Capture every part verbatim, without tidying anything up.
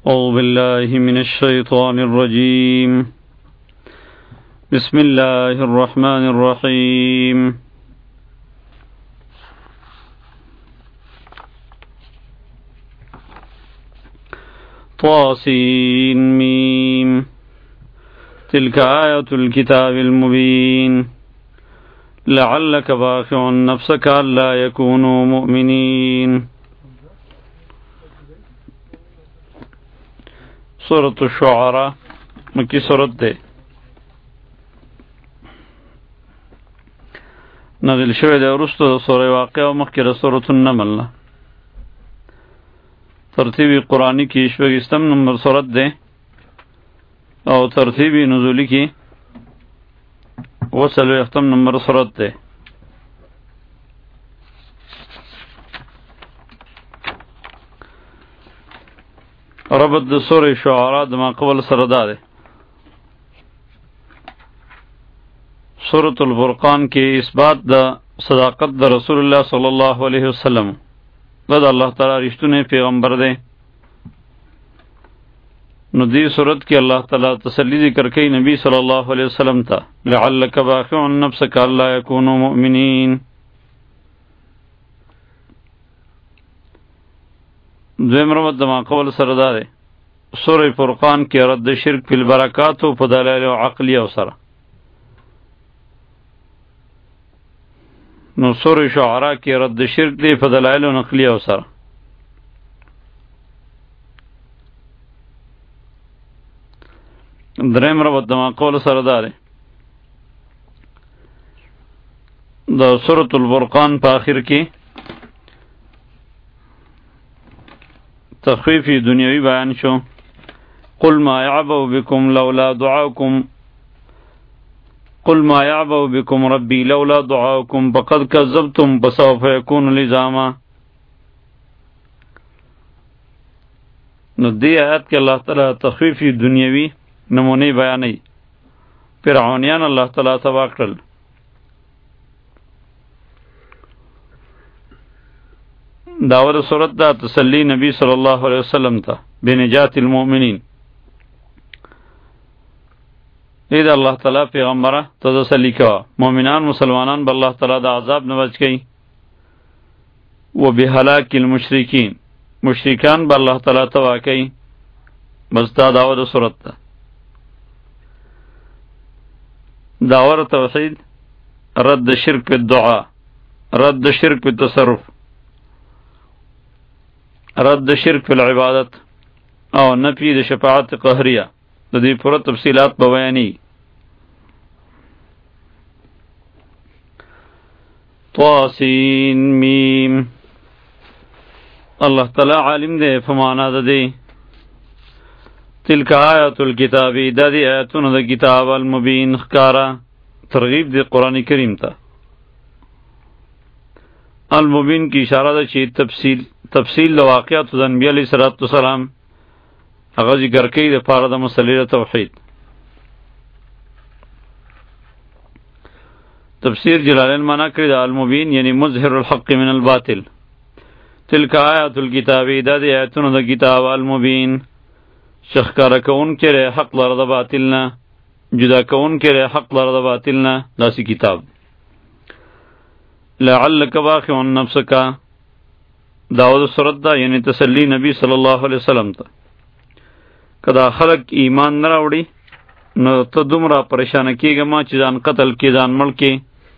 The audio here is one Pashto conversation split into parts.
أعوذ بالله من الشيطان الرجيم. بسم الله الرحمن الرحيم. طاسين ميم. تلك آية الكتاب المبين. لعلك باخع نفسك ألا يكونوا مؤمنين. سورة الشعراء مکی سورت دے نازل شوی دے ورستو د سورہ واقعہ و مخکې د سورة النمل نه ترتیبی قرآنی کی شپږستم نمبر سورت دے او ترتیبی نزولی کی وڅلوېښتم نمبر سورت دے. ربط د سورة شعراء د ما قبل سره دا ده. سورة الفرقان کې اثبات د صداقت د رسول الله صلی الله علیه وسلم دا د الله تعالی رښتونه پیغمبر دی. نو دې صورت کې الله تعالی تسلی ذکر کوي نبی صلی الله علیه وسلم ته لعلک باخع نفسک الا یکونوا مؤمنین. دویم ربط د ما قول سره دا دی. سورة فرقان کې رد شرک فی البرکات و په دلایل عقلی او سره. نو سورة شعراء کې رد شرک دی په دلایل نقلی او سره. دریم ربط د ما قول سره دا دی. د سورة الفرقان په آخر کې تخفیفی دنیاوی بیان شو. قل ما يعبأ بكم لولا دعاؤكم قل ما يعبأ بكم ربي لولا دعاؤكم فقد كذبتم فسوف يكون لزاما. نو دی آیات کې الله تعالی تخفیفی دنیاوی نمونه بیانوي. فرعونیان الله تعالی تبا کړل. داور صورت دا تسلی نبی صلی اللہ علیہ وسلم تا بنجات المؤمنین. اید اللہ تعالی پیغمبرہ تسلی کوا مومنان مسلمانان با اللہ تعالی دا عذاب نوچ گئی و بحلاک المشرکین مشرکان با اللہ تعالی توا کئی. بس دا داور صورت تا داور توحید رد شرک پی الدعا رد شرک پی التصرف رد شرک فی العبادت او نفی د شفاعت قهریه د دې پوره تفصیلات به بیانې. طاسین میم. الله تعالی عالم دی فمانا د دې. تلک آیات الکتاب د دې آیاتونو د کتاب المبین ښکارا ترغیب دی قرآن کریم ته. المبین کی اشاره ده چې تفصیل تفصیل د واقعات د انبیاء علیه السلام هغه ذکر کوي د پاره د مسلې توحید. تفسیر جلالین معنا کړی د المبین یعنی مظهر الحق من الباطل. تلک آیات الکتاب دا د آیاتونو د کتاب المبین شخکار کون کې حق لره د باطل نه جدا کون کې حق لره د باطل نه داسې کتاب. لعلک باخع نفسک داود صورت دا یعنی تسلی نبی صلی اللہ علیہ وسلم تا. کدا خلق ایمان نه راوړي نو ته دومره پریشان کیږه ما چې ځان قتل کی ځان مړ کی.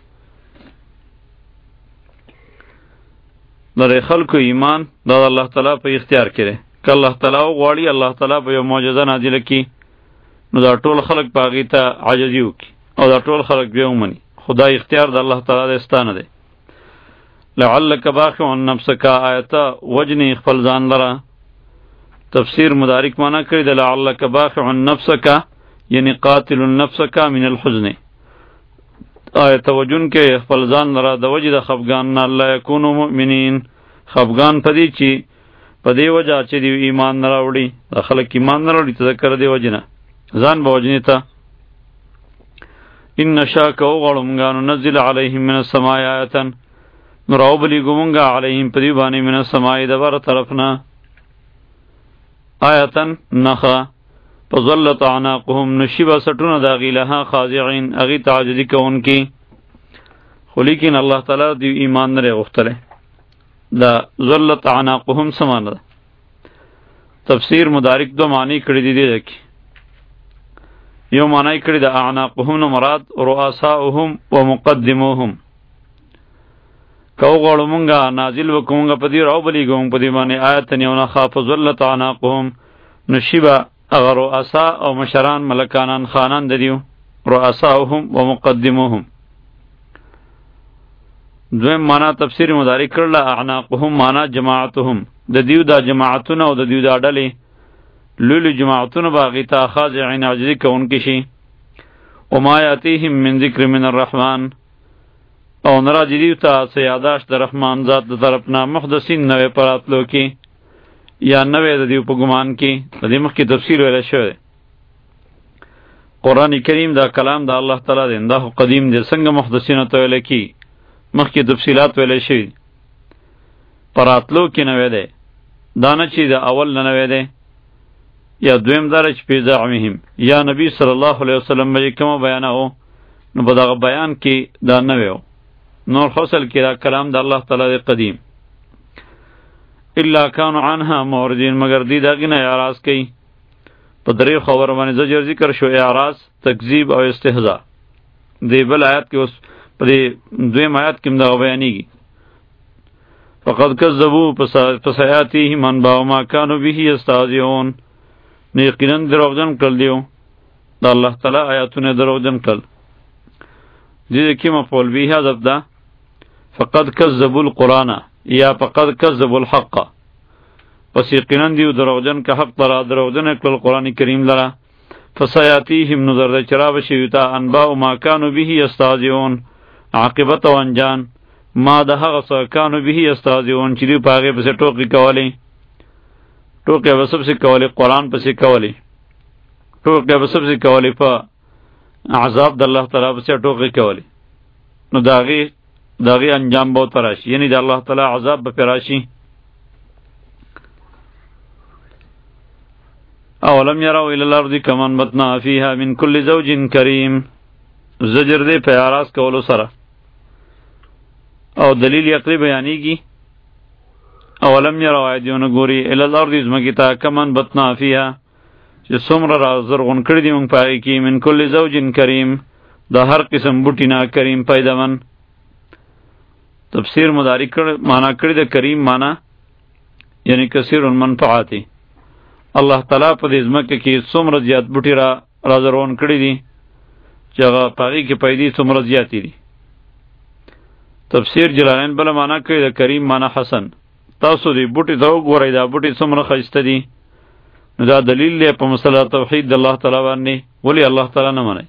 لره خلقو ایمان دا الله تعالی په اختیار کړي. که الله تعالی غواړي الله تعالی به یو معجزه نازله کی نو دا ټول خلق پاغي ته عاجزی وکي او دا ټول خلق به ومني. خدای اختیار د الله تعالی د استانه دی. لعلک باخع نفسک آیتا وجنی خپل ځان لره. تفسیر مدارک مانا کړی د لعلک باخع نفسک یعنی قاتل نفسک من الحزن. آیت وجن کې خپل ځان لره د وجې د خفګان نه الله یکونو مؤمنین خفګان پدې چې پدې وجه چې دی ایمان نه راوړي د خلک ایمان نه راوړي تذکر دی وجنه ځان به وجنی ته. ان نشاء کو غړم غانو نزل علیهم من السماء آیه نو راو بلی گمونگا علیہم پدی بانی من السمائی دبار طرفنا آیتن نخا فظلت اعناقهم نشیبا سټونه دا غیلها خاضعين اغي تعجزی کوونکی خو لیکن الله تعالی دی ایمان نه غوښتله دا ظلت اعناقهم سمانه تفسیر مدارک دو معنی کړی دی دکی یو معنی کړی د اعناقهم نو مراد رؤساؤهم ومقدموهم کو غړو مونږه نازل وکومږه په دې راو بلی ګوم په دې باندې آیت نه نه خاف ظلت اعناقهم نشیبا اگر رؤسا او مشران ملکانان خانان دیو رؤساؤهم ومقدموهم دویم معنی تفسیر مدارک کړل اعناقهم معنی جماعتهم د دیو دا جماعتونه او د دیو دا ډلې لولو جماعتونه باغی تا خاضعین عاجزی کوونکي شي وما یاتیهم من ذکر من الرحمن او نراجی دیو تا سیاداش در رحمان ذات در طرفنا محدثین نوے پراتلو کی یا نوے د دیو په ګمان کې د دې مخکې تفسیر ویل شوی قرآن کریم دا کلام دا الله تعالی دی دا قدیم دی څنګه محدثین ته ویل کی مخکې تفصیلات ویل شوی پراتلو کې نوې ده دانه چې د اول نه نوې ده یا دویم دار چې په زعمهم یا نبی صلی الله علیه وسلم باندې کوم بیان او نو په دغه بیان کې دا نوې نور فصل کې دا کلام د الله تعالی قدیم الا كانوا عنها معرضين مگر دی دغه نه اعراض کوي په درې خبر باندې زجر ذکر شو اعراض تکذیب او استهزاء دی بل آیات کې اوس په دویم آیات کې دا بیانېږي فقد كذبوا فسياتيهم من باو ما كانوا به يستهزئون یقینا دروغجن کړل دیو دا الله تعالی آیاتونه دروغجن کړل دې کې مفعول به حذف ده فقد كذبوا القرآن یا فقد كذبوا الحق پس یقینا دیو دروغجن که حق ترا دروغجن کړل قرآن کریم لرا فسياتيهم نظر د چراب شیوتا انباء ما كانوا به يستهزئون عاقبت و انجان ما د هغه څه کانو به استهزئون چې دی په هغې پسې ټوکې کولې ټوکې به سب پسې کولې قرآن پسې کولې ټوکې به سب پسې کولې په عذاب د الله تعالی پسې ټوکې کولې نو د هغې د هغې انجام به ورته راشي یعنې د الله تعالی عذاب به پرې راشي اولم یروا الی الارض کما انبتنا فیها من کل زوج کریم زجر دی په اعراض کولو سره او دلیل عقلی بیانیږي اولم یروا ایدیونه ګوري الی الارض زمکې ته کما انبتنا فیها چې څومره را زرغون کړي دي موږ په هغې کې من کل زوج کریم د هر قسم بوټي نه کریم پیدامن تفسیر مدارک کړ معنا کړی د کریم معنا یعنی کثیر المنفعات الله تعالی په دې ځمکه کې څومره زیات بوټي را را زرغون کړي دي چې هغه په هغې کې پیدې څومره زیاتې دي تفسیر جلالین بله معنا کوي د کریم معنا حسن تاسو دې بوټي ته وګورئ دا بوټي څومره ښایسته دي نو دا دلیل دی په مسله توحید د الله تعالی باندې ولې الله تعالی نه منئ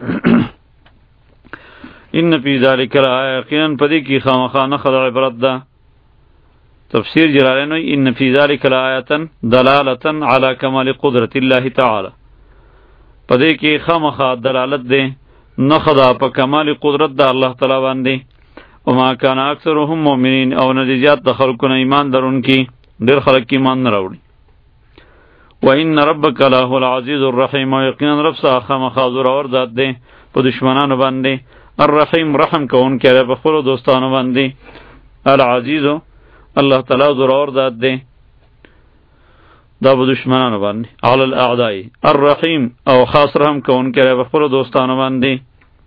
ان فی ذلک لآیة یقینا په دې کې خامخا نښه د عبرت ده تفسیر جلالین وایي ان فی ذلک لآیة دلالة علی کمال قدرت الله تعالی په دې کې خامخا دلالت دی نښه ده په کمال قدرت د الله تعالی باندې وما کان اکثرهم مؤمنین او نه زیات د خلکو نه ایمان لرونکي ډېر خلک ایمان نه راوړي وان ربک لهو العزیز الرحیم او یقینا رب ستا خامخا زورور ذات دی په دشمنانو باندې الرحیم رحم کوونکی دی په خپلو دوستانو باندې العزیز الله تعالی زورور ذات دی دا په دشمنانو باندې علی الاعداء الرحیم او خاص رحم کوونکی دی په خپلو دوستانو باندې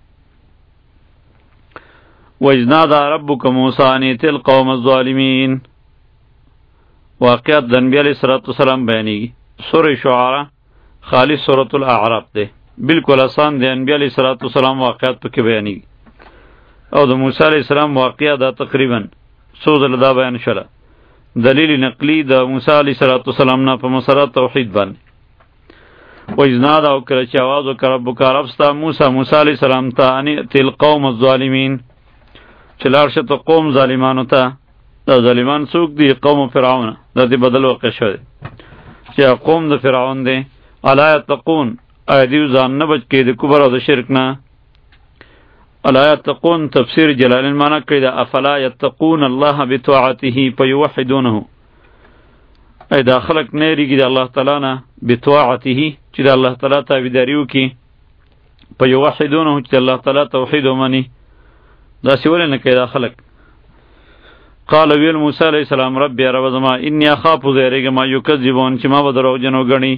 وَإِذْ نَادَى رَبُّكَ مُوسَىٰ أَنِ ائْتِ الْقَوْمَ الظَّالِمِينَ واقعات د انبیاء علیہ الصلوۃ والسلام بیانېږي سورہ شعراء خالص سورۃ الاعراف ده بالکل آسان دی انبیاء علیہ الصلوۃ والسلام واقعات پکې بیانېږي او د موسی علیہ السلام واقعه دا تقریبا څو ځله دا بیان شوله دلیل نقلی د موسی علیہ الصلوۃ والسلام نه په مسله توحید باندې وَإِذْ نَادَى او کله چې آواز وکړ ربک رب ستا موسی موسی علیہ السلام ته ان ائْتِ القوم الظالمین چې لاړ شه ته قوم ظالمانو ته دا ظالمان څوک دي قوم فرعون دا دې بدل واقع شوی چې قوم د فرعون دی الا یتقون آیا دیو ځان نه بچ کې د کفر او د شرک نه الا یتقون تفسیر جلالین معنا کوي دا افلا یتقون الله بطاعته فیوحدونه ای دا خلق نه یریږي د الله تعالی نه بطاعته چې د الله تعالی تابعداري وکړي په یوحدونه چې د الله تعالی توحید ومني داسې ولې نه کوي دا خلق. قال ویل موسی علیه السلام رب یا رب زما انی اخاف زیریږم ما یکذبون چې ما به دروغجن وګڼي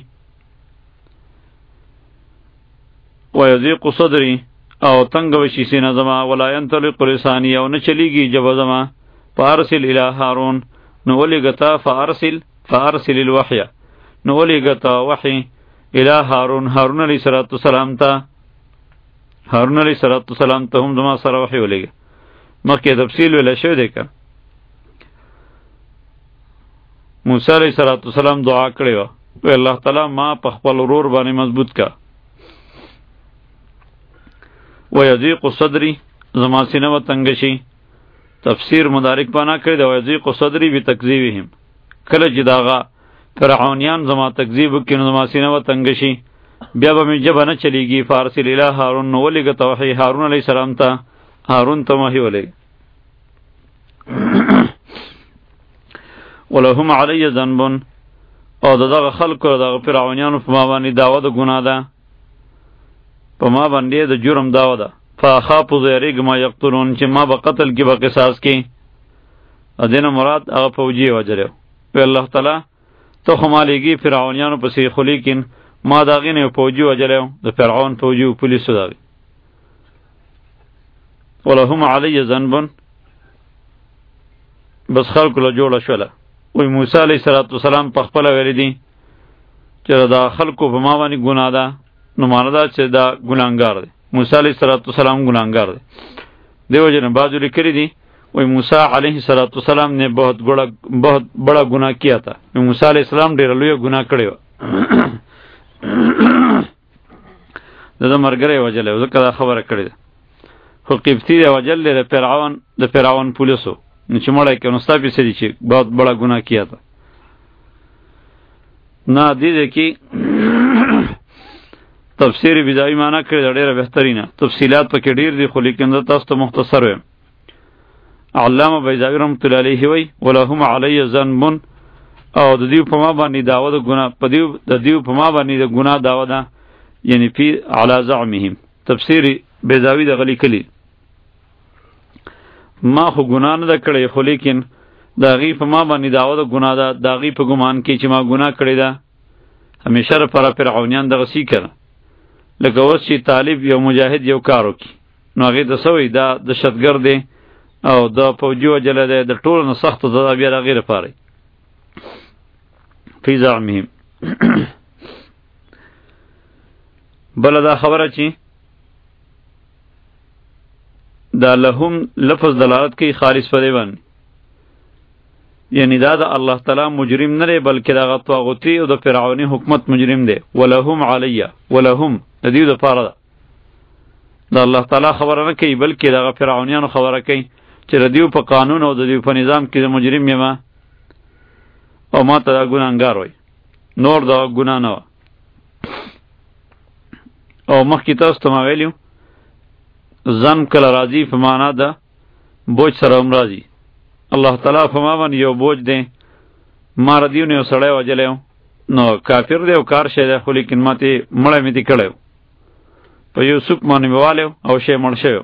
ویضیق صدری او تنگ وشي سینه زما ولا ینطلق لسانی او نه چلیږي ژبه زما فارسل الی هارون نو ولیږه فارسل فارسل الوحی نو ولیږه وحی الی هارون هارون علیه السلام ته هارون علیه السلام ته هم زما سره وحی ولیږه. مخکې تفصیل ویلی شوی دی که موسی علیه السلام دعا کړې وه وی الله تعالی ما په خپل ورور باندې مضبوط کا ویضیق صدری زما سینه به تنګه شي. تفسیر مدارک معنا کړی د ویضیق صدری بتکذیبهم کله چې داغه فرعونیان زما تکذیب وکړي نو زما سینه به تنګه شي بیا به مې ژبه نه چلیږي. فارسل الی هارون نو ولیږه ته وحی هارون علیه السلام ته هارون ته وحی ولیږه. ولهم علی ذنب او دغه خلکو دغه فرعونیانو په ما باندې دعوه د ګناه ده په ما باندې د جرم دعوه ده. فاخاف زیریږم ما یقتلون چې ما به قتل کې به قصاص کې ادینه مراد هغه فوجي وجلو وی الله تعالی ته خو ما لیږي فرعونیانو پسې خو لیکن ما د هغې نه یو فوجي وجلی د فرعون فوجي و پولیسو د هغې. ولهم علی ذنب بس خلکو له جوړه شوله وی موسی علیه السلام په خپله ویلی دي چې دا خلکو په ما باندې ګناه ده نو معنی ده چې دا ګناهګار دی. موسی علیه السلام ګناهګار دی دی وجه نه بعضو لیکلي دي وی موسی علیه السلام نے بہت بڑا بہت بڑا گناہ کیا تھا. موسی علیه السلام ډېره لویه ګناه کړې وه د ده ملګری یې وجلی و ځکه دا خبره کړې ده. خو قبطي دی وجل دی د فرعون د فرعون پولیسو نو چې مړی کړي نو ستا پیسې دي چې بہت بڑا گناہ کیا تھا. نه دې دی کې تفسیر بیضاوي معنا کړې ده ډېره بهترینه تفصیلات پکې ډېر دي خو لیکن زه تاسو ته مختصر ویم. علامه بیضاوي رحمت الله علیه وی ولهم علی ذنب او د دیو په ما باندې دعوه د ګناه په دیو د دیو په ما باندې د ګناه دعوه ده یعنی فی علی زعمهم. تفسیر بیضاوي د غلی کلی ما خو ګناه نه ده کړې خو لیکن د هغې په ما باندې دعوه د ګناه ده د هغې په ګمان کې چې ما ګناه کړې ده. همیشه لپاره فرعونیان دغسې که لکه اوس چې طالب یو مجاهد یو کار وکړي نو هغې ته څه وایي دا دهشتګرد دی او دا فوجي وجلی دی د ټولو نه سخته سزا بیا د هغې لپاره فی زعمهم. بله دا خبره چې دا لهم لفظ دلالت کوي خالص په دې باندې یعنی دا د الله تعالی مجرم نه دی بلکې دغه طاغوتي او د فرعوني حکومت مجرم دی. ولهم علیه ولهم د دې دپاره ده د الله تعالی خبره نه کوي بلکې دغه فرعونیانو خبره کوي چې د دیو په قانون او د دیو په نظام کې د مجرم یم او ما ته دا ګناهګار وایي نور دغه ګناه نه وه. او مخکې تاسو ته ما ویلي ځن کله راځي په معنا ده بوج سره هم راځي. الله تعالی په ما باندې یو بوج دی ما ردیو نه یو سړی وجلی نو کافر دی او کار شی دی خو لیکن ما تې مړی مې تې کړی په یو سوک باندې مې والی او شی مړ شوی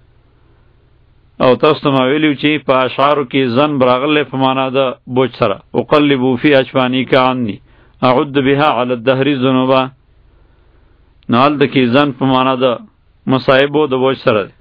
او تاسو ته ما ویلي چې په اشعارو کې ځن براغلی په معنا ده بوج سره اقلبو فی اجفانی که عنی اعد بها علی الدهر ذنوبا نو هلته کې ځن په معنا ده مصائبو د بوج سره دی.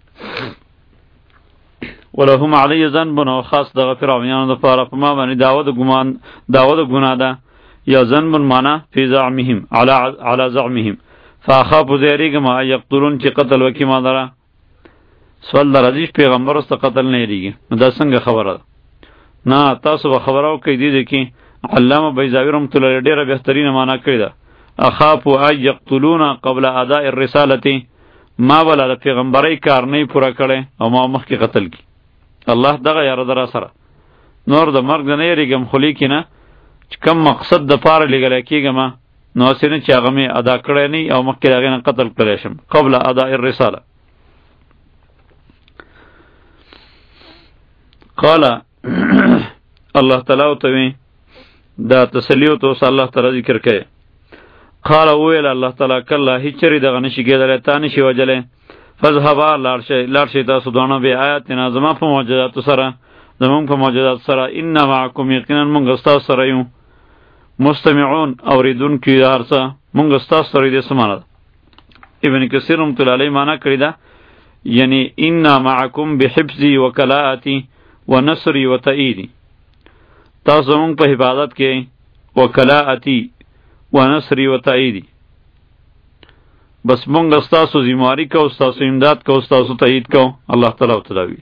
ولهم علی ذنب او خاص دغه فرعونیانو دپاره په ما باندې دعوه د ګمان دعوه د ګناه ده یا ذنب معنا فی زعمهم علی علی زعمهم فاخاف زیریږم ان یقتلون چې قتل وکړي ما لره. سوال د راځي پیغمبر ورسته قتل نه یریږي نو دا څنګه خبره ده؟ نه تاسو به خبره وکړئ دې کې علامه بیضاوي رحمت الله علیه ډېره بهترینه معنا کړې ده اخاف ان یقتلون قبل اداء الرسالة ما ولا د پیغمبرۍ کار نه پوره کړی او ما مخکې قتل کی الله دغه یاره ده را سره نور د مرګ نه یریږم خو لیکن چې کم مقصد د پاره لګلی کېږم نو هسې نه چې هغه مې ادا کړی نه او مخکې د هغې نه قتل کړی شم قبل اداء الرساله. قال الله تعالی ورته وی دا تسلیو تو الله تعالی ذکر کوي. قال ویل الله تعالی کله هیڅ چری دغه نشي کېدلی تا نشي وجلی فذهبا لاړ شئ لاړ شئ تاسو دواړه به آیاتنا زما په معجزاتو سره زمونږ په معجزاتو سره ان معکم یقینا مونږ ستاسو سره یو مستمعون اوریدونکي هر څه مونږ ستاسو سره دې سمانه. ابن کثیر رحمۃ اللہ علیہ معنی کړی دا یعنی ان معکم بحفظی وکلاءتی ونصری وتأییدی تاسو مونږ په حفاظت کې وکلاءتی ونصری وتأییدی بس مونږ ستاسو ذمہواری کو ستاسو امداد کو ستاسو تایید کو الله تعالی او تعالی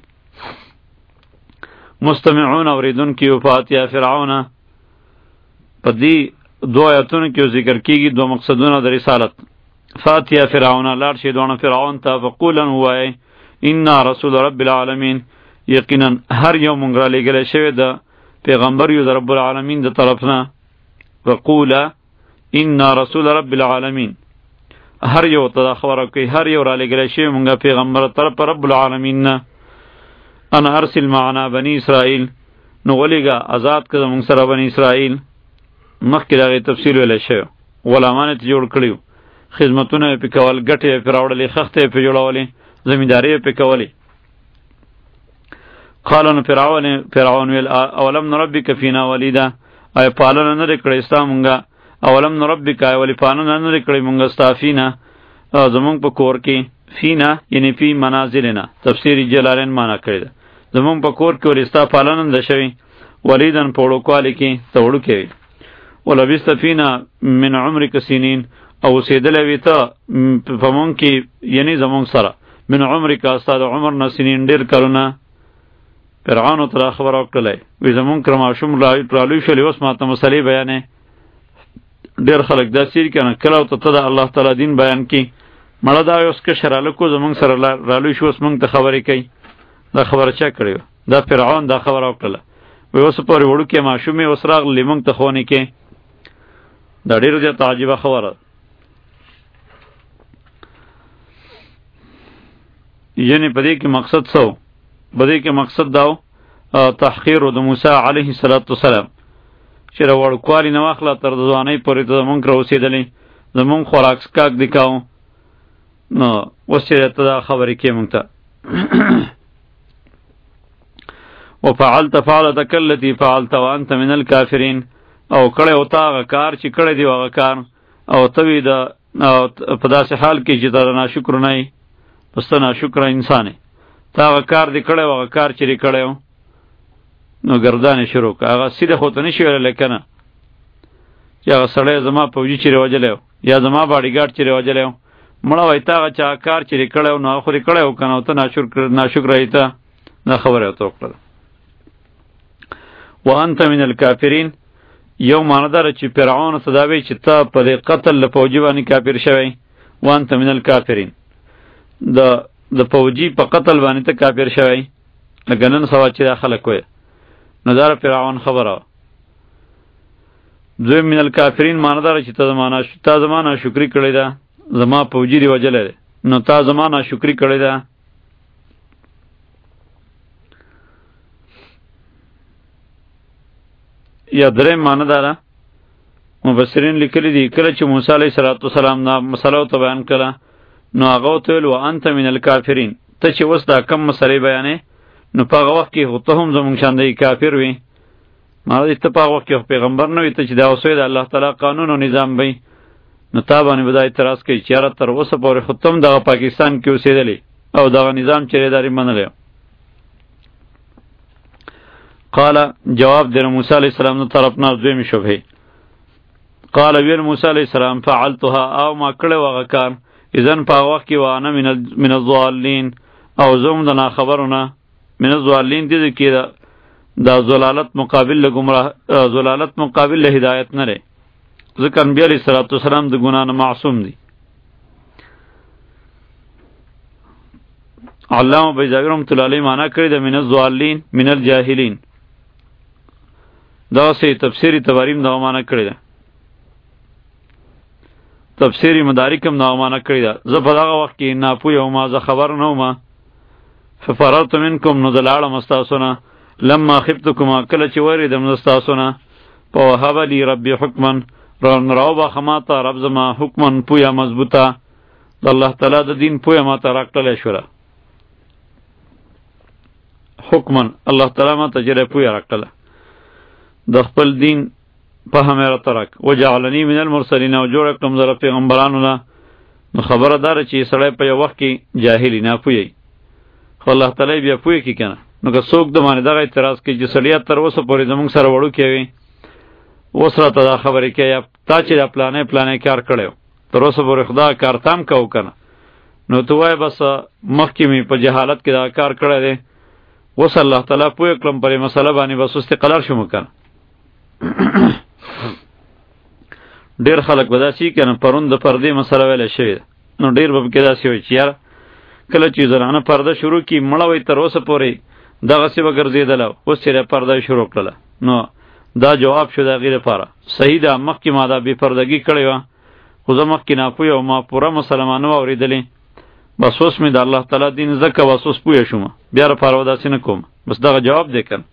مستمعون اوریدونکي وفاتیا فرعون په دې دوه آیاتونو کې ذکر کیږي دوه مقصدونه د رسالت. فاتیا فرعون لاړ شي دوه فرعون ته فقولا وای ان رسول رب العالمین یقینا هر یو مونږ را لېږلی شوی د پیغمبر یو د رب العالمین د طرفنا. فقولا ان رسول رب العالمین هر یو ته خبره کوي هر یو را لېږلی شوی مونږ پیغمبر طرف رب العالمین نه. انا ارسل معنا بنی اسرائیل نو ولیگا آزاد کړه مونږ سره بنی اسرائیل. مخکې دغه تفصیل ویلی شوی غلامان یې جوړ کړي خدمتونه یې پې کول ګټې یې پې راوړلې خښتې یې پې جوړولې زمینداري یې پې کولې. قال نو فرعون فرعون ویل اولم نربک فینا ولیدا آیا پالنه نه دې کړې ستا مونږه اولم نربک آیا ولې پالنه نه دې کړې مونږه ستا فینا زمونږ په کور کې فینا یعنی فی منازلنا تفسیر جلالین معنا کړی ده زمونږ په کور کې ولې ستا پالنه نه ده شوې ولیدن په وړوکوالي کې ته وړوکی وي ولبست فینا من عمرک سنین او اوسېدلی وي ته په مونږ کې یعنی زمونږ سره من عمرک ستا د عمر نه سنین ډېر کلونه. فرعون ته دا خبره وکړلی وایي زمونږ کره ماشوم رالوی شولې اوس ماته مسلې بیانې. ډېر خلک داسې دي که نه کله ورته ته د الله تعالی دین بیان کړي مړه دا اوس کشر هلک و زمونږ سره رالوی شو اوس مونږ ته خبرې کوي. دا خبره چا کړې وه؟ دا فرعون دا خبره وکړله وایي اوس پورې وړوکی ماشوم یې اوس راغلی مونږ ته ښوونې کې. دا ډېره زیاته عجیبه خبره ده. یعنی په دې کې مقصد څه و؟ په دې کې مقصد دا و تحقیر د موسی علیه السلام چې د وړوکوالي نه واخله تر د ځوانۍ پورې ته زمونږ کره اوسېدلی زمونږ خوراک څښاک دې کاوه نو اوس چې ته دا خبرې کې مونږ ته وفعلت فعلتک التي فعلت وانت من الکافرین او کړی او تا هغه کار چې کړی دی هغه کار او ته وی د په داسې حال کې چې ته د ناشکر نه یې پس ته ناشکره انسان یې تا هغه کار دی کړی هغه کار چې دې کړی و نو ګردان یې شروع کړه هغه سیده خو ته نه شي ویلی که نه چې هغه سړی زما فوجي چې وجلی و یا زما باډیګارډ چې وجلی و مړه وایي تا هغه چا کار چې دې کړی و نو هغه خو دې کړی و که نه ته ناشکره یې ته دا خبره یې ورته وکړله. وانت من الکافرین یو معنی داره چې فرعون ته دا وایي چې ته په دې قتل له فوجي باندې کافر شوی وانت من الکافرین د د فوجي په قتل باندې ته کافر شوی لکه نن سبا چې دا خلک وایي نو دا فرعون خبره. دویم من الکافرین معنی داره چې تا زما ناشکري کړې ده زما فوجي دې وجلی دی نو تا زما ناشکري کړې ده. یا دریم معنی داره مفسرین لیکلی دي کله چې موسی علیه السلام دا مسله ورته بیان کړه نو هغه ورته ویل وانت من الکافرین ته چې اوس دا کم مسلې بیانې نو په هغه وخت کې خو ته هم زموږ شان دی کافر وي معنی دی ته په هغه وخت کې پیغمبر نه وي ته چې دا اوس د الله تعالی قانون او نظام وي نو تا باندې به دا اعتراض کوي چې یاره تر اوسه پورې خو ته هم دغه پاکستان کې اوسېدلی او دغه نظام چې داري منلی. قال جواب در موسی علیہ السلام نے طرف نہ دوی می شبهه قال ویل موسی علیہ السلام فعلتها او ما کړه وغه کار اذن په وخت کې وانه من من الضالین او زوم د نا خبرونه من الضالین دي کې دا ضلالت مقابل له گمراه ضلالت مقابل له هدایت نه لري ځکه نبی علیہ الصلوۃ والسلام د ګنا نه معصوم دي. علامه بیضاوی رحمۃ اللہ علیہ معنا کړی د من الضالین من الجاهلین دا سه تفسیری تباریم دا معنا کړی ده تفسیری مدارکم دا معنا کړی ده زه په دغه وخت کې ناپوه او ما زه خبر نه وم ففررت منکم نو دلاړه مستاسونه لما خفتکم کله چې وریدم مستاسونه فوهب لی ربی حکما راو با خماتا رب زما حکما پویا مضبوطا د الله تعالی د دین پویا ما ته راکړلی شوله حکما الله تعالی ما ته جره پویا راکړله د خپل دین په همه را ترک وجعلنی من المرسلین او جوړ کړم زه پیغمبرانو نه نو خبره داره چې سړی په یو وخت کې جاهلی نه پوهی خو الله تعالی بیا پوهی کی کنه نو که څوک د باندې دغه اعتراض کوي چې سړی تر اوسه پورې زموږ سره وړوکی وي اوس راته دا خبرې کوي یا تا چې دا پلانې پلانې کار کړی تر اوسه پورې خدا کار تام کو کنه نو ته وایې بس مخکې مې په جهالت کې دا کار کړی دی اوس الله تعالی پوه کړم پرې مسله باندې بس اوس قلار شوم کنه ډیر خلک به داسې کنه پرون د پردې مسله ویل شوې نو ډیر به کې داسې وي چې یار کله چې زنانه پرده شروع کی مړه وي تر اوسه پورې دغه سی وګرځیدله اوس چې پرده شروع کړله نو دا جواب شو د غیر لپاره صحیح ده مخکې ما دا بې پردګي کړې وه خو زه مخکې ناپوهه او ما پوره مسلمانه واورېدلې بس اوس مې د الله تعالی دین زده که بس اوس پوه شوم بیا رپاره به داسې نه کوم بس دغه جواب دی که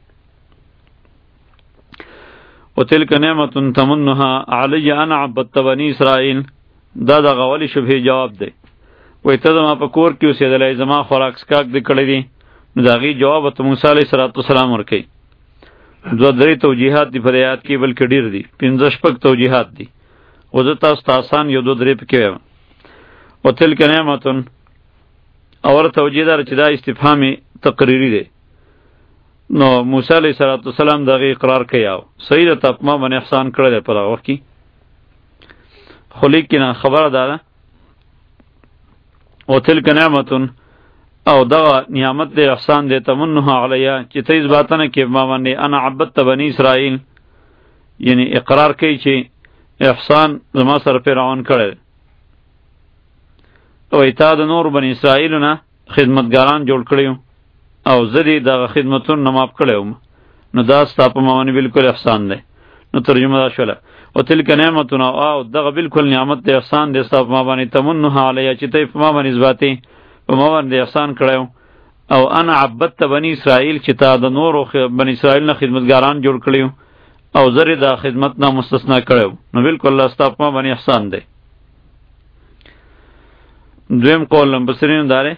وتلک نعمة تمنها علی ان عبدت بنی اسرائیل دا دغه ولې شبهې جواب دی وایي ته زما په کور کې اوسېدلی زما خوراک څښاک دې کړی دي نو د هغې جواب ورته موسی علیه صلات وسلام ورکوي دوه درې توجیحات دي په دې آیات کې بلکې ډېر دي پنځه شپږ توجیحات دي خو زه تاسو ته آسان یو دوه درې پکې وایم وتلک نعمة اور توجیه دار چې دا استفهام تقریری دی نو موسی علیه صلات وسلام دغه اقرار کوي او صحیح ده ته ما باندې احسان کړی دی په دغه وخت کې خو لیکن خبره دا ده وتلک نعمة او دغه نعمت دی احسان دی تمنها علیه چې ته اثباتنه کې ما باندې انا عبدت بنی اسرائیل یعنی اقرار کوي چې احسان زما سره فرعون کړی او ایتا د نور بنی اسرائیل نه خدمتګاران جوړ کړیو او زه دې دغه خدمتونه نه ماف کړی وم نو دا ستا په ما باندې بالکل احسان دی نو ترجمه دا شوله او تلک نعمتونه او دغه بالکل نعمت دی احسان دی ستا په ما باندې تمنها علیه چې ته په ما باندې اثباتې په ما باندې احسان کړی او انا عبدت بنی اسرائیل چې تا د نورو بنی اسرائیل نه خدمتګاران جوړ کړیو او زه دې د خدمت نه مستثنا کړی نو بالکل الله ستا په ما باندې احسان دی دویم قول مفسرین داره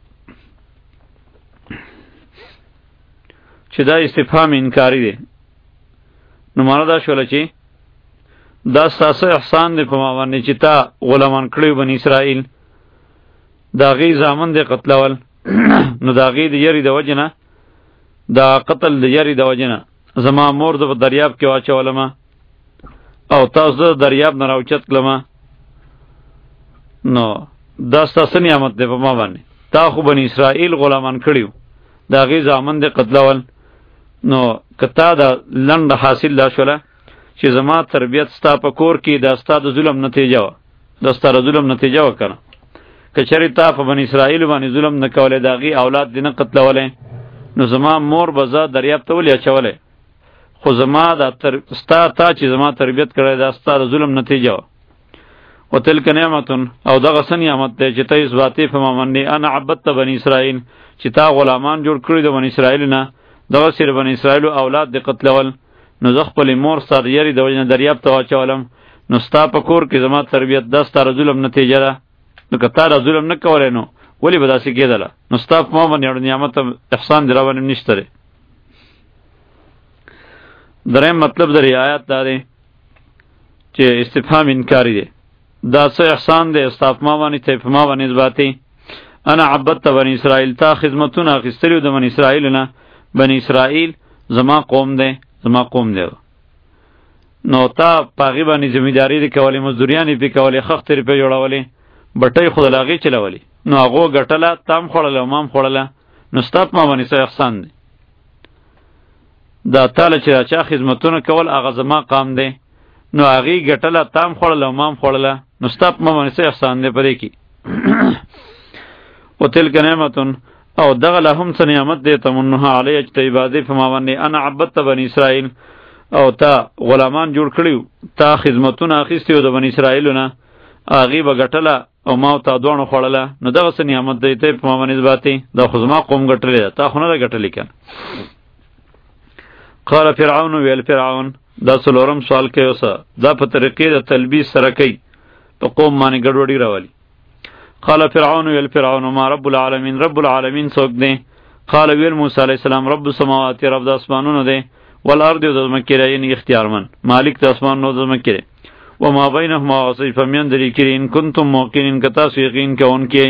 چې دا استفهام انکاری دی نو معنا دا شوله چې دا ستاسو احسان دی په ما باندې چې تا غلامان کړی بنی اسرائیل دا غي زامن دی قتلول نو دا غي د یری د وجنه دا قتل د یری د وجنه زما مور د دریاب کې واچولم او تاسو د دریاب نه راوچت کلم نو دا ستاسو نعمت دی په ما باندې تا خو بنی اسرائیل غلامان کړیو دا غي زامن دی قتلول نو کتا دا لند حاصل لا شوله چې زما تربیت ستا په کور کې دا ستا د ظلم نتیجه و دا ستا د ظلم نتیجه و کنه کچری تا په بنی اسرائیل باندې ظلم نه کولې دا غي اولاد دینه قتلولې نو زما مور بزا دریاب ته ولې اچولې خو زما دا تر ستا تا چې زما تربیت کړې دا ستا د ظلم نتیجه و وتلک نعمت او دغه سن نعمت دی چې ته اثباتې په ما باندې انا عبدت بنی اسرائیل چې تا غلامان جوړ کړی د بنی اسرائیل نه دغه سره بنی اسرائیل اولاد د قتلول نو زه خپل مور سره یری د وجنه دریاب ته واچولم نو ستا په کور کې زما تربیت د ستاره ظلم نتیجه ده نو که تا را ظلم نه کولای نو ولی به داسې کېدله نو ستا په ما باندې اړ نعمت احسان دی را باندې نشته دی دریم مطلب د آیات دا دی چې استفهام انکاری دی دا څه احسان دی ستا په ما باندې ته په ما باندې اثباتې انا عبدت بنی اسرائیل تا خدمتونه اخیستلیو د بنی اسرائیل نه بنی اسرائیل زما قوم دی زما قوم دی نو تا پاغي باندې ذمہداری دی کولې مزدوریانې پې کولې خښتې پې جوړولې بټۍ خو د لاغې چلولې نو هغو ګټله تام خوړله او مام خوړله نو ستا په ما باندې څه احسان دی دا تاله چې چا خدمتونه کول هغه زما قام دی نو هغې ګټله تام خوړله او مام خوړله نو ستا په ما باندې څه احسان دی په دې کې وتلک نعمة او دغه لهم څه نعمت دی تمنها علیه چې ته عبادې په ما باندې انا عبدت بنی اسرائیل او تا غلامان جوړ کړیو تا خدمتونه اخیستیو د بنی اسرائیلو نه هغې به ګټله او ما او تا دواړو خوړله نو دغه څه نعمت دی ته په ما باندې اثباتې دا خو زما قوم ګټلې ده تا خو نه ده ګټلې کنه قال فرعون ویل فرعون دا څلورم سوال کوي اوسه دا په طریقې د تلبیس سره کوي په قوم باندې ګډوډي راولي. قال فرعون ویل فرعون ما رب العالمین رب العالمین څوک دی؟ قال ویل موسی علیہ السلام رب السماوات رب د اسمانونو دی والارض د ځمکې دی یعنی اختیارمن مالک د اسمانونو د ځمکې دی وما بینهما وصی فمین دری کړي ان کنتم موقنین که تاسو یقین کوونکي.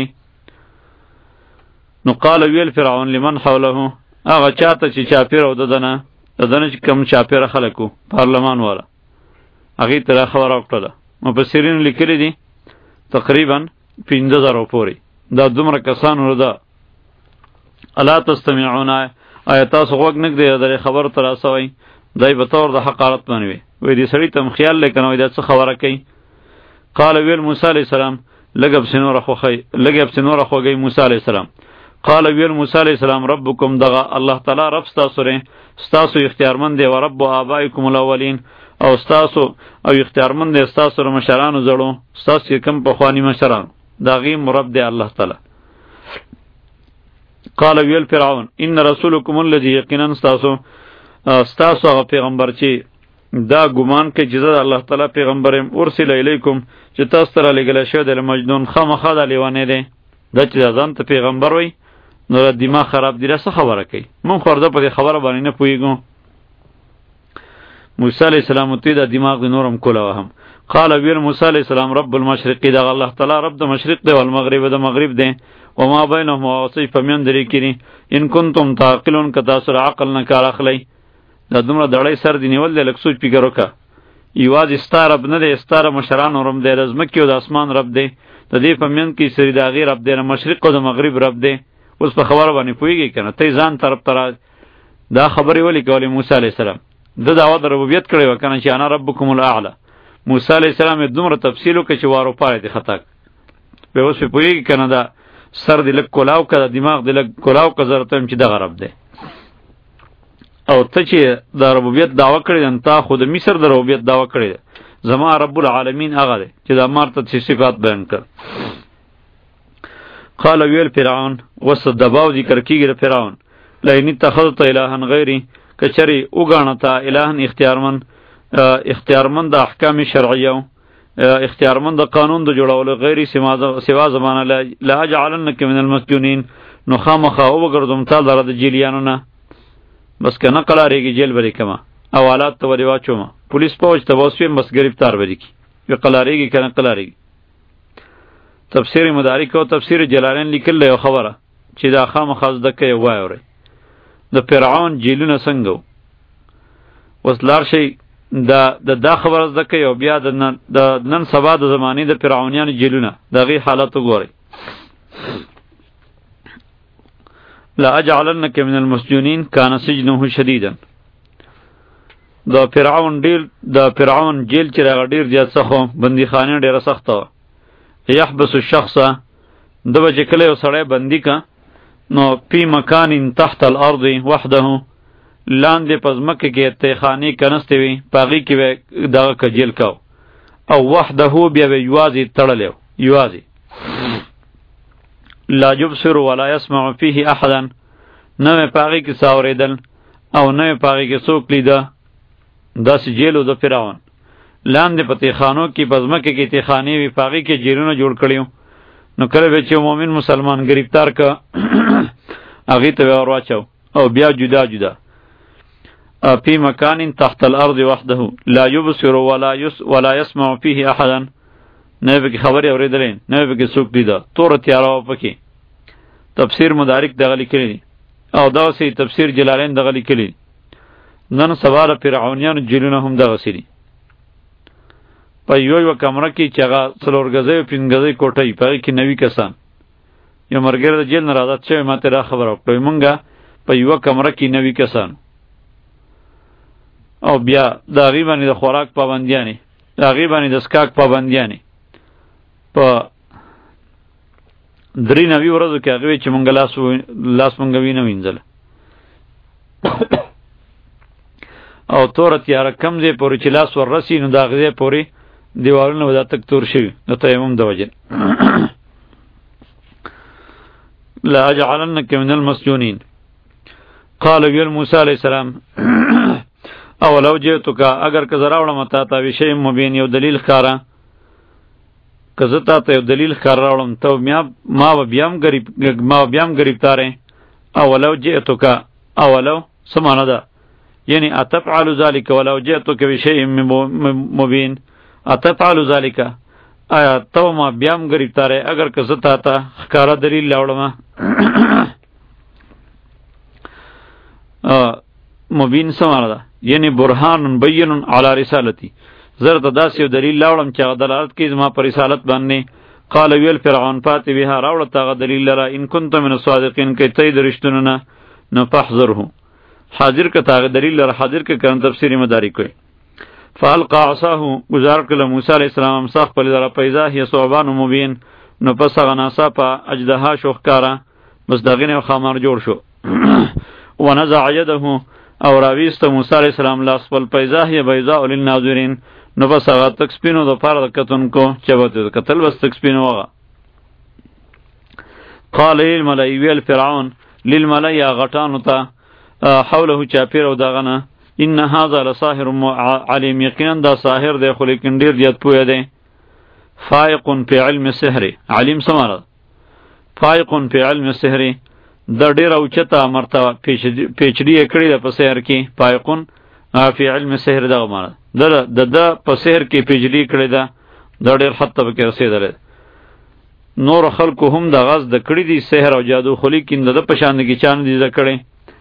نو قال ویل فرعون لمن حوله هغه چاته چې چاپیره د دنه د دنه چې کم چاپیره خلکو پارلمان والا هغې ته دا خبره وکړله. مفسرین لیکلي دي تقریبا پنځه زره پورې دا دومره کسانو ده. الا تستمعون آیا تاسو غوږ نه ږدئ د خبرو ته راسوئ؟ دی به طور د حقارت باندې وي وایي دې سړي ته هم خیال دی که نه وایي دا څه خبره کوي. قال ویل موسی علیه السلام لږه پسې نوره خوښئ لږه پسې نوره خوږئ موسی علیه السلام. قال ویل موسی علیه السلام ربکم دغه الله تعالی رب ستاسو دی ستاسو اختیارمند دی و رب آبائکم الاولین او ستاسو او اختیارمند دی ستاسو د مشرانو زړو ستاسو چې کوم پخواني مشرانو د هغې مرب دی الله تعالی. قال ویل فرعون ان رسولکم الذی یقینا ستاسو ستاسو هغه پیغمبر چې دا ګمان کوي چې زه د الله تعالی پیغمبر یم ارسل الیکم چې تاسو ته رالیږلی شوی دی مجنون خامخا دا لیونی دی دا چې ځان ته پیغمبر وایي نو دماغ خراب دی څه خبره کوي مونږ خو د په دې خبره باندې نه پوهېږو. موسی علیه السلام ته د دماغ د نورم کوله وهم. قال ویل موسی علیه السلام رب المشرق دغه الله تعالی رب د مشرق دی والمغرب د مغرب دی وما بینهما وصی فمن دری کړي ان کنتم تعقلون که تاسو را عقل نه کار اخلئ. دا دومره دړی سر دی نیول دی لږ سوچ فکر وکړه یوازې ستا رب نه دی ستا د مشرانو رب دی د ځمکې او د اسمان رب دی د دې په منځ کې سړي د هغې رب دی د مشرق او د مغرب رب دی. اوس په خبره باندې پوهېږي که نه ته ځان طرف ته را دا خبرې ولې کولې موسی علیه السلام ده دعوه د ربوبیت کړې وه که نه چې انا ربکم الاعلی. موسی علیه السلام یې دومره تفصیل وکړه چې وارو پاره دې خطا بیا اوس پې پوهېږي که نه دا سر دې لږ کولاو که د دماغ دې لږ کولاو که زه راته وایم چې دغه رب دی. او ته چې د ربوبیت دعوه کړې ده تا خو د مصر د ربوبیت دعوه کړې ده زما رب العالمین هغه دی چې دا مار ته چې صفات بیان کړ. قال ویل فرعون وس دباو ذکر کیږي د فرعون لئن اتخذت الها غیري که چرې وګاڼه تا الهن اختیارمن اختیارمند د احکام شرعیه اختیارمند د قانون د جوړولو غیري سوا زمانه لا اجعلنک من المسجونین نو خامخا وګرځم تا لره د جیلیانو نه بس که نه قلاریږي جیل بری کما اوالات ته ورې واچوم پولیس پوج ته وسویم بس گرفتار بری کی وی قلاریږي که نه قلاریږي. تفسیر مدارک او تفسیر جلالین لیکل یو خبره چې دا خامخا زده کوي وایورئ د فرعون جیلونه څنګه و اوس لاړ شئ دا د دا خبره زده کوي او بیا د نن سبا د زمانې د فرعونیانو جیلونه د هغې حالت وګورئ. لا اجعلنک من المسجونین کان سجنه شدیدا د فرعون ډیر د فرعون جیل چې راغ ډیر زیات سخو بندي خانه ډیره سخته وه. یحبس الشخص د به چې کله یو سړی بندي که نو فی مکان تحت الارض وحده لاندې په ځمکه کې تیخانې کنستې وي په هغې کې به دغه که جیل کو او وحده بیا به یوازې تړلی یوازې لا یبصر ولا یسمع فیه احدا نه مې په هغې کې څه اورېدل او نه مې په هغې کې څوک لیده. داسې جیل و د فرعون لاندې په تیخانو کې په ځمکه کې تیخانې وي په هغې کې جیلونه جوړ کړي نو کله به چې مؤمن مسلمان گرفتار که هغې ته به ور واچو او بیا جدا جدا فی مکان تحت الارض وحده لا یبصر ولا یس ولا یسمع فیه احدا نه به کې خبرې اورېدلې نه به کې څوک لیده توره تیاره وه پکې. تفسیر مدارک دغه لیکلي دي او دغسې تفسیر جلالین دغه لیکلي دي. نن سبا د فرعونیانو جیلونه هم دغسې دي په یو یوه کمره کې چې هغه څلور ګزۍ او پنځه ګزۍ کوټه وي په هغې کې نوي کسان. یو ملګری د جیل نه راازاد شوی ما ته دا خبره وکړه مونږ په یوه کمره کې نوي کسان او بیا د هغې باندې د خوراک پابندیانې د هغې باندې د څښاک پابندیانې په درې نوي ورځو کې هغې وی چې مونږ لاس لاس مونږ وینه وینځله او توره تیاره کم ځای پورې چې لاس ور رسي نو د هغې ځای پورې دیوالونه به دا تک تور شوي د تیمم د وجې لا اجعلنک من المسجونین. قال ویل موسی علیه السلام اولو جئتک اگر که زه راوړم تا ته بشیء مبین یو دلیل ښکاره، که زه تا ته یو دلیل ښکاره راوړم ته ما به بیا هم ګریب ما به بیا هم ګریبتارې. اولو جئتک اولو څه معنی ده؟ یعنی اتفعل ذلک ولو جئتک بشیء مبین، اتفعل ذلک آیا ته ما بیا هم ګریبتارې اگر که زه تا ته ښکاره دلیل راوړم. مبین څه معنی ده؟ یعنی برهان بین علی رسالتی، زر ته داسې یو دلیل راوړم چې هغه دلالت کوي زما په رسالت باندې. قال ویل فرعون فات بها راوړه ته هغه دلیل لره ان کنت من الصادقین که ته د رښتونو نه نو فاحذره، حاضر که ته هغه دلیل لره حاضر که کرن تفسیری مدارک وی. فالقى عصاه گزار کله موسی علیہ السلام امسا خپل لره پیدا هي ثعبان مبین، نو پس هغه ناڅا په اجدها شو ښکاره، بس دغه نه خامار جوړ شو. ونزع يده او راویست موسی علیہ السلام لاس خپل پیدا هي بیضاء للناظرین، نو بس هغه تک سپینو د پاره د کتونکو چې به کتل بس تک سپینو هغه. قال للملأ ویل فرعون للملأ غټانو ته حوله چاپیر او دغه نه ان هذا لساحر علیم، یقینا دا ساحر دی خو لیکن ډیر زیات پوهه دی. فائق فی علم السحر، علیم سماره فائق فی علم السحر، دا ډیر اوچته مرتبه پیچ ډی کړی د په سحر کې. فائق فی علم السحر دغه معنی د د په سحر کې پیچ ډی کړی ده، دا ډیر حتی به کې رسیدلی. نور خلکو هم د غاز د کړی دی سحر او جادو خو لیکن د په شان کې چان دي د کړی.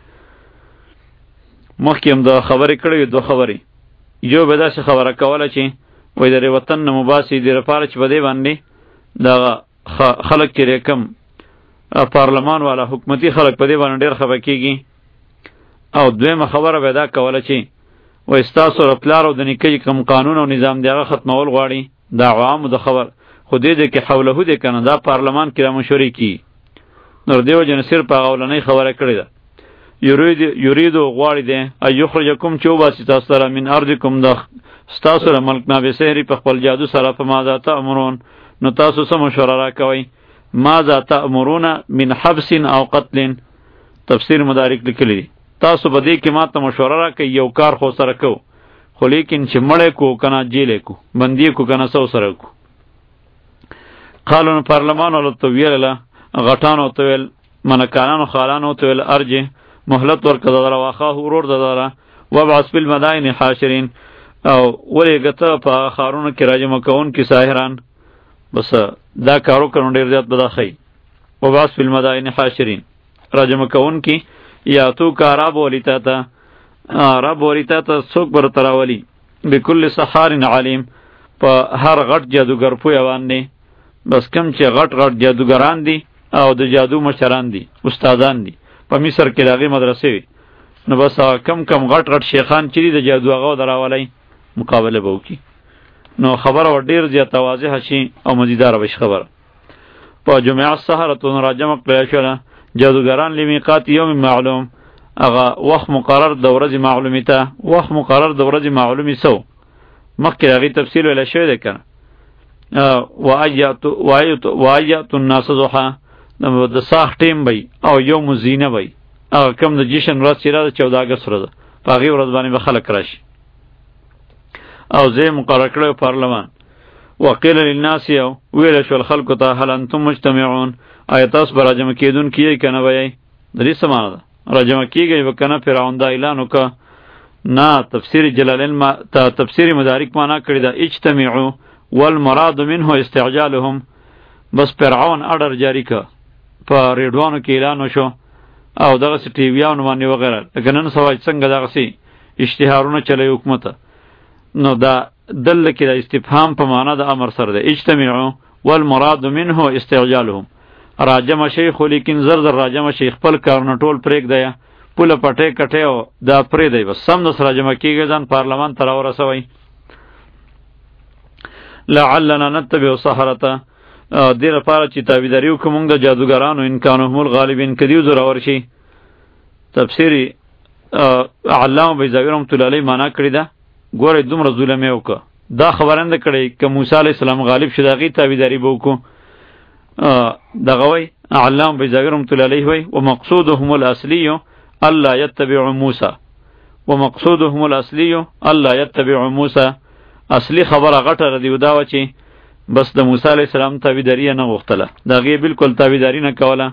مخکې هم د خبرې کړی دو خبرې، یو به داسې خبره کوله چې وای د وطن نه مباسي دې لپاره چې په دې باندې دغه خلک چې کم پارلمان والا حکومتي خلک په دې باندې ډېر خفه کېږي. او دویمه خبره به دا کوله چې وای ستاسو د پلار او د نیکه کم قانون او نظام دی هغه ختمول غواړي، دا عوامو د خبر خو دې دی کې حوله دی که نه دا پارلمان کې را مشورې کېږي. نو د دې وجې نه صرف هغه اولنۍ خبره کړې ده. یریدو غواړي دی ایخرجکم چې وباسي تاسو سره من ارضکم د ستاسو له ملک نه بسحر په خپل جادو سره. په ماذا تأمرون، نو تاسو څه مشوره راکوئ؟ ماذا تأمرون من حبس او قتل، تفسیر مدارک لیکلی دی تاسو به دې کې ما ته مشوره راکوئ یو کار خو سره کو، خو لیکن چې مړی کو که نه جیلی کو بندي کو که نه څه سره کو. قالو نو پارلمان والو ته ویلله غټانو ته ویل منکانانو خالانو ته ویل ارجه مهلت ورکړه دره واخاه ورور دره وابعث فی المدائن حاشرین، او ولېږه ته په ښارونو کې راجمع کوونکي ساحران. بس دا کارو کړو ډېر زیات به دا ښیي. وابعث فی المدائن حاشرین راجمع کوونکي یا تو کا راب ولی تا ته رب ولی تا ته څوک به راته راولي بکل سحار علیم، په هر غټ جادوګر پویه باندې. بس کم چې غټ غټ جادوګران دي او د جادو مشران دي استادان دي په مصر کې دغه مدرسې وي، نو بس کم کم غټ غټ شیخان چې د جادو هغه دراولای مقابله به وکړي. نو خبره ور ډیر زیاته واضحه شي او مزیدار بشي خبره. په جمعه السحرة راجمع کړی شوله جادوګران لمیقات یوم معلوم، هغه وخت مقرر د ورځې معلومې ته، وخت مقرر د ورځې معلومې سو مخکې هغې تفصیل ویلی شوی دی که نه. وایات الناس ضحا، د ساخ ټیم بی او یوم الزینه بی، هغه کم د جشن ورځ چې راځي چوده اګست ورځ په هغې ورځ باندې به خلک راشي او ځای مقرر کړی پارلمان. وقیل للناس یو ویله شول خلکو ته هل انتم مجتمعون، آیا تاسو به راجمع کېدونکي یئ که نه به یئ؟ د دې څه معنی ده راجمع کېږئ به که نه؟ فرعون دا اعلان وکړه نه. تفسیر جلالین تفسیر مدارک معنا کړې ده اجتمعوا والمراد منه استعجالهم. بس فرعون اډر جاری که په ریډوانو کې اعلان وشو او دغسې ټي ویانو باندې وغیره، لکه نن سبا څنګه دغسې اشتهارونه چلی حکومته. نو دا دل کې د استفهام په معنا د امر سره ده. اجتمعوا والمراد منه استعجالهم، راجمع شي خو لیکن زر زر راجمع شي، خپل کارونه ټول پرېږدی پوله پټې کټې او دا پرېږدی، بس سمدس راجمع کېږي ځان پارلمان ته راورسوئ. لعلنا نتبع السحرة، دې لپاره چې تابعداري وکړو موږ د جادوګرانو ان کانوا هم الغالبین که دوی زورور شي. تفسیري علامه بیضاوي رحمة الله علیه معنا کړې ده ګورئ دومره ظلم یې وکړه، دا خبره نه کړی که موسی علیه السلام غالب شي د هغې تابعداري به وکړو. دغه وایي علامه بیضاوي رحمة الله علیه وایي ومقصودهم الاصلي الا یتبعوا موسی، ومقصودهم الاصلی الله يتبع موسی، اصلی خبره غټه ردی دا و چې بس د موسی علیه السلام تابعداري نه غوښتله، د هغې بالکل تابعداري نه کوله.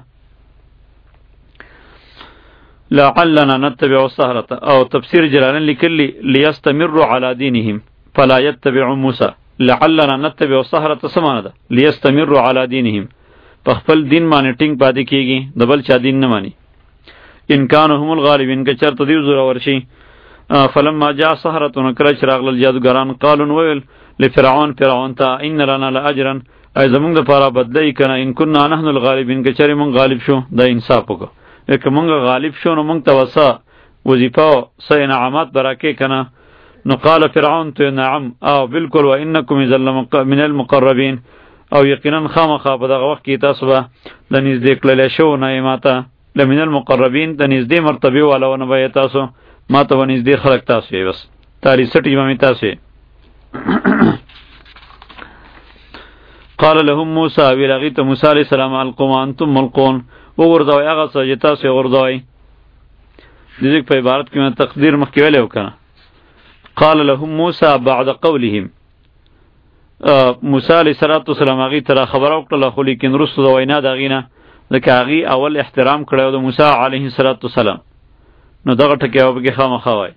لعلنا نتبع السحرة، او تفسیر جلالین لیکلی لیستمروا علی دینهم فلا يتبع موسی. لعلنا نتبع السحرة سمانه ده لیستمروا علی دینهم، په خپل دین باندې ټینګ پاتې کیږي، د بل چا دین نه مانی. ان کانوا هم الغالبین، که چرته دی زورور شي. فلما جاء السحرة کله چې راغلل جادوګران قالوا ویل لفرعون فرعون ته ان لنا لاجرا، ای زمونږ دپاره بدلی کنه ان كنا نحن الغالبین، که چېرې مونږ غالب شو. دا انصاف وکړه، که مونږ غالب شو نو مونږ ته وسه وظیفه او څه انعامات به راکې کنه. نو قال فرعون ته نعم او بالکل، و انکم اذا من المقربین، او یقینا خامخا په دغه وخت کې تاسو به د نږدې کړلی شو نه یې ماته، لمن المقربین د نږدې مرتبې والونه به یې تاسو، ما ته به نږدې خلک تاسو یې، بس تالی سټي به مې تاسو یې. قال لهم موسی، ویل هغې ته موسی علیه السلام القوا ما انتم ملقون، وغورځوئ هغه څه چې تاسو یې غورځوئ. د دې په عبارت کې مې تقدیر مخکې ویلی و که نه. قال لهم موسی بعد قولهم، موسی علیه السلام هغې ته را خبره وکړله، خو لیکن وروسته د وینا د هغې نه، ځکه هغې اول احترام کړی و د موسی علیه السلام، نو دغه ټکی به پکې خامخا وایي.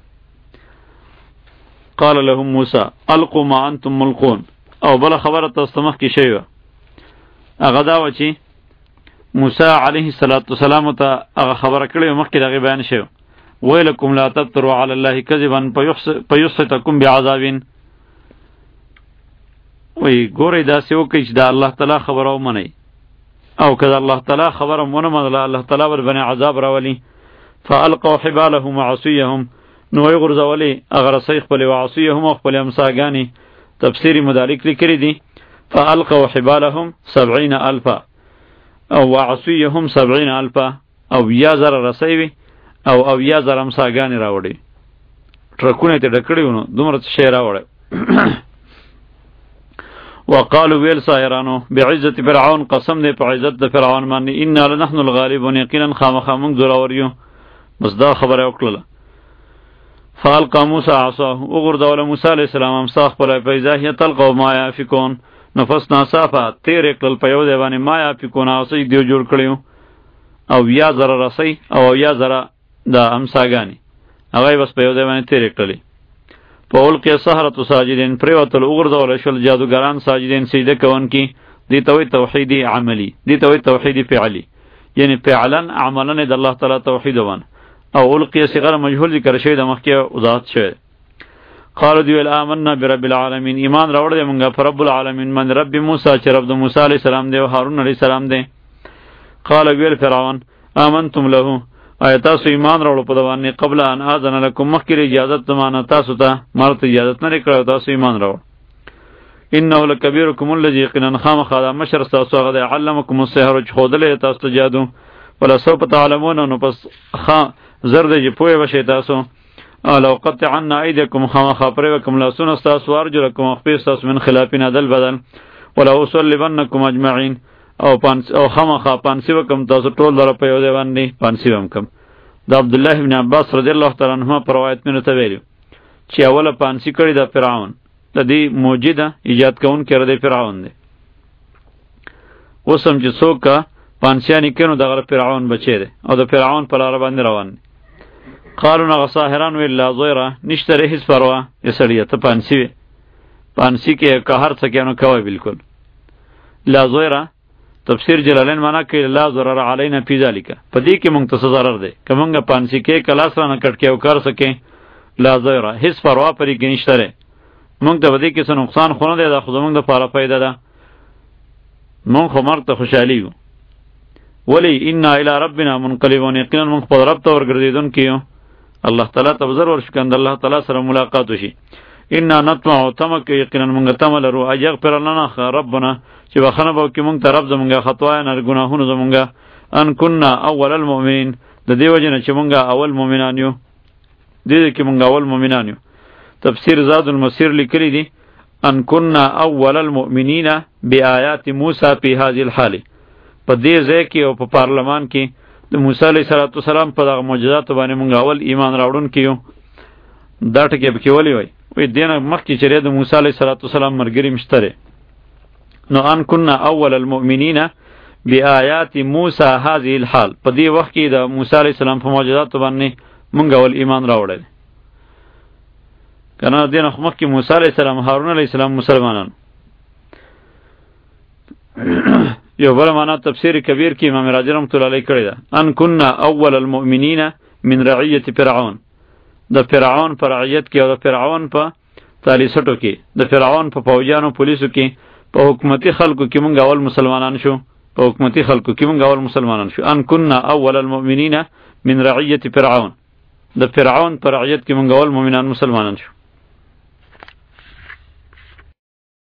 قال لهم موسی القوا ما انتم ملقون، او بله خبره تاسو ته مخکې شوې وه، هغه دا وه چې موسی علیه السلام ته هغه خبره کړې وه، مخکې د هغې بیان شوی ویلکم لا تفتروا علی الله کذبا فیسحتکم بعذاب. وی ګورئ داسې وکړئ چې د الله تعالی خبره ومنئ، او که د الله تعالی خبره ونه منله الله تعالی به ورباندې عذاب راولي. فالقوا حبالهم وعصیهم، نو وی غورځولې هغه رسۍ خپلې وعصیهم او خپلې امساګانې. تفسیر مدارک لیکلي دي فالقوا حبالهم سبعین الفا او وعصیهم سبعین الفا، او یا زره رسۍ وي او او یا زره امساګانې راوړي، ټرکونه یې ترې ډک کړي وو، نو دومره څه شی راوړی. وقالو ویل ساحرانو بعزت فرعون، قسم دی په عزت د فرعون باندې، انا لنحن الغالبون، یقینا خامخا موږ زورور یو. بس دا خبره یې وکړله. فالقا موسی عصاه، وغورځوله موسی علیه السلام امسا خپله، فاذا هي تلقف ما یافکون، نو پس ناڅاپه تېر یې کړل په یو ځای باندې ما یافکون، هغه څه چې دوی جوړ کړي وو، او یا زره رسۍ او یا زره د امساګانې، هغه یې بس په یو ځای باندې تېرې کړلې. فالقی السحرة ساجدین، پرېوتل وغورځوله شول جادوګران ساجدین سجده کوونکي. دې ته وایي توحیدي عملي، دې ته وایي توحیدي فعلي، یعنی فعلا عملا د الله تعالی توحید ومن. او القی صیغه مجهول ذکر شوی د مخکې وضاحت شوی. قالو دی ویل آمنا برب العالمین، ایمان راوړ دی مونږه پر رب العالمین من رب موسی، چې رب د موسی علیه السلام دی او هارون علیه السلام دی. قال ویل فرعون آمنتم له، آیا تاسو ایمان راوړو په باندې قبل ان اذن لكم، مخکې اجازت زمانه تاسو ته مرته اجازت نه کړو تاسو ایمان راوړ. انه لکبیرکم الذی، یقینا خامخا دا مشر تاسو هغه دی علمکم السحر، چې ښودلی تاسو ته جادو. ولسوف تعلمون، نو پس خا زر دی چې پوهه بشئ تاسو. لو قطعن ایدیکم، خامخا پرې وکم لاسونه ستاسو، ارجلکم خپې ستاسو من خلافین عدل بدل. ولو اصلبنکم اجمعین، او پانس او خامخا پانسی وکم تاسو ټول لره په یو ځای باندې پانسی وکم. د عبدالله ابن عباس رضی الله تعالی عنهما پر روایت مې ته ویلو چې اوله پانسی کړي د فرعون، د دې موجوده ایجاد کوونکی د فرعون دی. اوس هم چې څوک پانسیانی کینو دغه فرعون بچی دی او د فرعون په لاره باندې روان دی. قالو نغه ساحران ویل لا ضیره، نشته ری هیڅ پروا، یې سړیه ته پانسی وي، پانسی کې که هر څه کینو کوی بالکل. لا ضیره تفسیر جلالین معنا کوي لا ضرر علینا فی ذلک، په دې کې مونږ ته څه ضرر دی، که مونږ پانسی کې کلاس رانه کټ کې او کار سکے. لا ضیره هیڅ پروا پرې کې نشته ری، مونږ ته په دې کې څه نقصان خو نه دی، دا خو زمونږ دپاره فایده ده، مونږ خو مرګ ته خوشحالي یو. ولی انا الی ربنا منقلبون، یقینا مونږ خپل رب ته ورګرځېدونکي یو، الله تعالی ته به زر ورشو که د الله تعالی سره ملاقات وشي. انا نطمع، تمه کوي یقینا مونږ تمه لرو، ان یغفر لنا ربنا، چې بخښنه به وکړي مونږ ته رب زمونږه خطایانا، ګناهونه زمونږه، ان کنا اول المؤمنین، د دې وجې نه چې مونږ اول مؤمنان یو، دې کې مونږ اول مؤمنان یو. تفسیر زاد المسیر لیکلی دی ان کنا اول المؤمنین بآیات موسی فی هذه الحال، په دې ځای کې او په پارلمان کې د موسی علیه السلام په دغه معجزاتو باندې مونږ اول ایمان راوړونکي یو. دا ټکي پکې ولې وایي؟ وایي دې نه مخکې چې د موسی علیه السلام ملګري مشته دی. نو ان كنا اول المؤمنین بآیات موسی هذه الحال، په دې وخت کې د موسی علیه السلام په معجزاتو باندې مونږ اول ایمان راوړل. کنه دې نه مخکې موسی علیه السلام، هارون علیه السلام مسلمانان. یو بل معنا تفسیر کبیر کې امام راجی رحمۃ اللہ علیہ کړی ده، ان كنا اول المؤمنین من رعیة فرعون، د فرعون پر رعیت کې او د فرعون په تالیسټو کې، د فرعون په فوجانو پولیسو کې، په حکومتي خلکو کې مونږ اول مسلمانان شو، په حکومتي خلکو کې مونږ اول مسلمانان شو. ان كنا اول المؤمنین من رعیة فرعون، د فرعون پر رعیت کې مونږ اول مؤمنان مسلمانان شو.